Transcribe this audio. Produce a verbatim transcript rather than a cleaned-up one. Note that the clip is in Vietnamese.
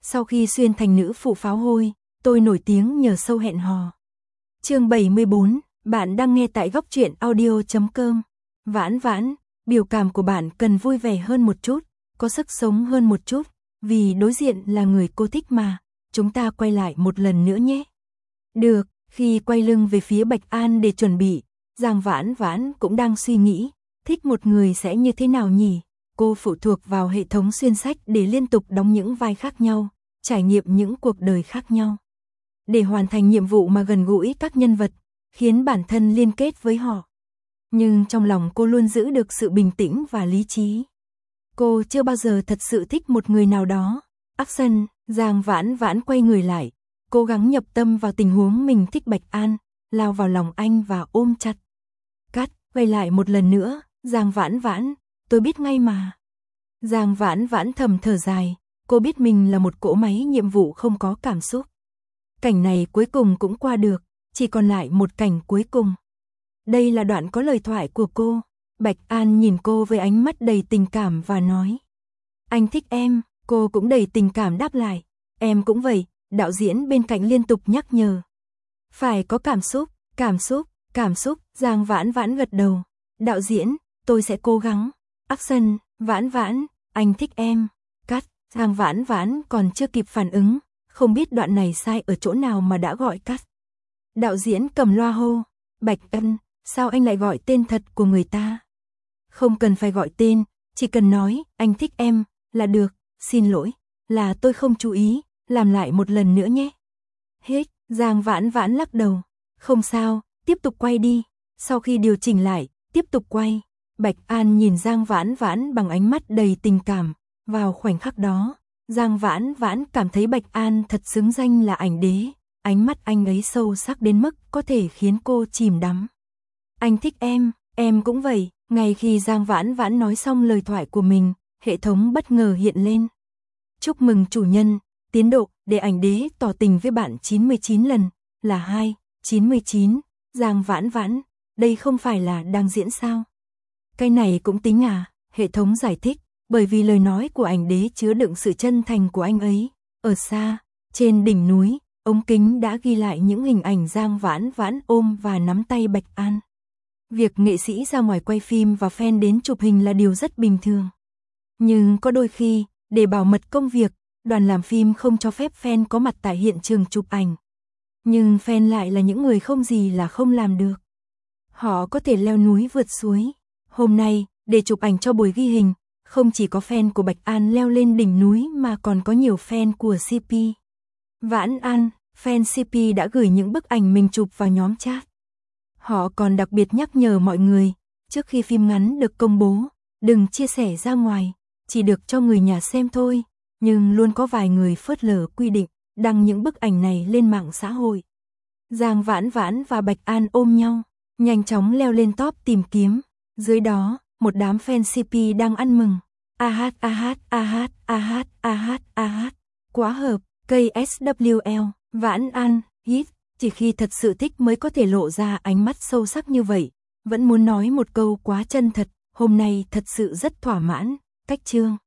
Sau khi xuyên thành nữ phụ pháo hôi, tôi nổi tiếng nhờ show hẹn hò. Chương bảy mươi bốn, bạn đang nghe tại góc truyện audio chấm com. Vãn Vãn, biểu cảm của bạn cần vui vẻ hơn một chút, có sức sống hơn một chút, vì đối diện là người cô thích mà, chúng ta quay lại một lần nữa nhé. Được, khi quay lưng về phía Bạch An để chuẩn bị, Giang Vãn Vãn cũng đang suy nghĩ, thích một người sẽ như thế nào nhỉ? Cô phụ thuộc vào hệ thống xuyên sách để liên tục đóng những vai khác nhau, trải nghiệm những cuộc đời khác nhau. Để hoàn thành nhiệm vụ mà gần gũi các nhân vật, khiến bản thân liên kết với họ. Nhưng trong lòng cô luôn giữ được sự bình tĩnh và lý trí. Cô chưa bao giờ thật sự thích một người nào đó. Action, Giang Vãn Vãn quay người lại, cố gắng nhập tâm vào tình huống mình thích Bạch An, lao vào lòng anh và ôm chặt. Cắt, quay lại một lần nữa, Giang Vãn Vãn, tôi biết ngay mà. Giang Vãn Vãn thầm thở dài, cô biết mình là một cỗ máy nhiệm vụ không có cảm xúc. Cảnh này cuối cùng cũng qua được, chỉ còn lại một cảnh cuối cùng. Đây là đoạn có lời thoại của cô. Bạch An nhìn cô với ánh mắt đầy tình cảm và nói: anh thích em, cô cũng đầy tình cảm đáp lại. Em cũng vậy, đạo diễn bên cạnh liên tục nhắc nhở. Phải có cảm xúc, cảm xúc, cảm xúc, Giang Vãn Vãn gật đầu. Đạo diễn, tôi sẽ cố gắng. Action, Vãn Vãn, anh thích em. Cắt, Giang Vãn Vãn còn chưa kịp phản ứng, không biết đoạn này sai ở chỗ nào mà đã gọi cắt. Đạo diễn cầm loa hô: Bạch Ân, sao anh lại gọi tên thật của người ta? Không cần phải gọi tên, chỉ cần nói anh thích em là được. Xin lỗi, là tôi không chú ý, làm lại một lần nữa nhé. Hết, Giang Vãn Vãn lắc đầu. Không sao, tiếp tục quay đi. Sau khi điều chỉnh lại, tiếp tục quay. Bạch An nhìn Giang Vãn Vãn bằng ánh mắt đầy tình cảm. Vào khoảnh khắc đó, Giang Vãn Vãn cảm thấy Bạch An thật xứng danh là ảnh đế. Ánh mắt anh ấy sâu sắc đến mức có thể khiến cô chìm đắm. Anh thích em, em cũng vậy. Ngay khi Giang Vãn Vãn nói xong lời thoại của mình, hệ thống bất ngờ hiện lên. Chúc mừng chủ nhân, tiến độ để ảnh đế tỏ tình với bạn chín mươi chín lần, là hai, chín mươi chín. Giang Vãn Vãn, đây không phải là đang diễn sao? Cái này cũng tính à? Hệ thống giải thích, bởi vì lời nói của ảnh đế chứa đựng sự chân thành của anh ấy. Ở xa, trên đỉnh núi, ống kính đã ghi lại những hình ảnh Giang Vãn Vãn ôm và nắm tay Bạch An. Việc nghệ sĩ ra ngoài quay phim và fan đến chụp hình là điều rất bình thường. Nhưng có đôi khi, để bảo mật công việc, đoàn làm phim không cho phép fan có mặt tại hiện trường chụp ảnh. Nhưng fan lại là những người không gì là không làm được. Họ có thể leo núi vượt suối. Hôm nay, để chụp ảnh cho buổi ghi hình, không chỉ có fan của Bạch An leo lên đỉnh núi mà còn có nhiều fan của xê pê. Vãn An, fan xê pê đã gửi những bức ảnh mình chụp vào nhóm chat. Họ còn đặc biệt nhắc nhở mọi người, trước khi phim ngắn được công bố, đừng chia sẻ ra ngoài, chỉ được cho người nhà xem thôi. Nhưng luôn có vài người phớt lờ quy định, đăng những bức ảnh này lên mạng xã hội. Giang Vãn Vãn và Bạch An ôm nhau, nhanh chóng leo lên top tìm kiếm. Dưới đó, một đám fan xê pê đang ăn mừng. A hát a hát a hát a hát a hát a hát, quá hợp, ca ét vê lờ, Vãn An, hit. Chỉ khi thật sự thích mới có thể lộ ra ánh mắt sâu sắc như vậy. Vẫn muốn nói một câu quá chân thật, hôm nay thật sự rất thỏa mãn. Cách chương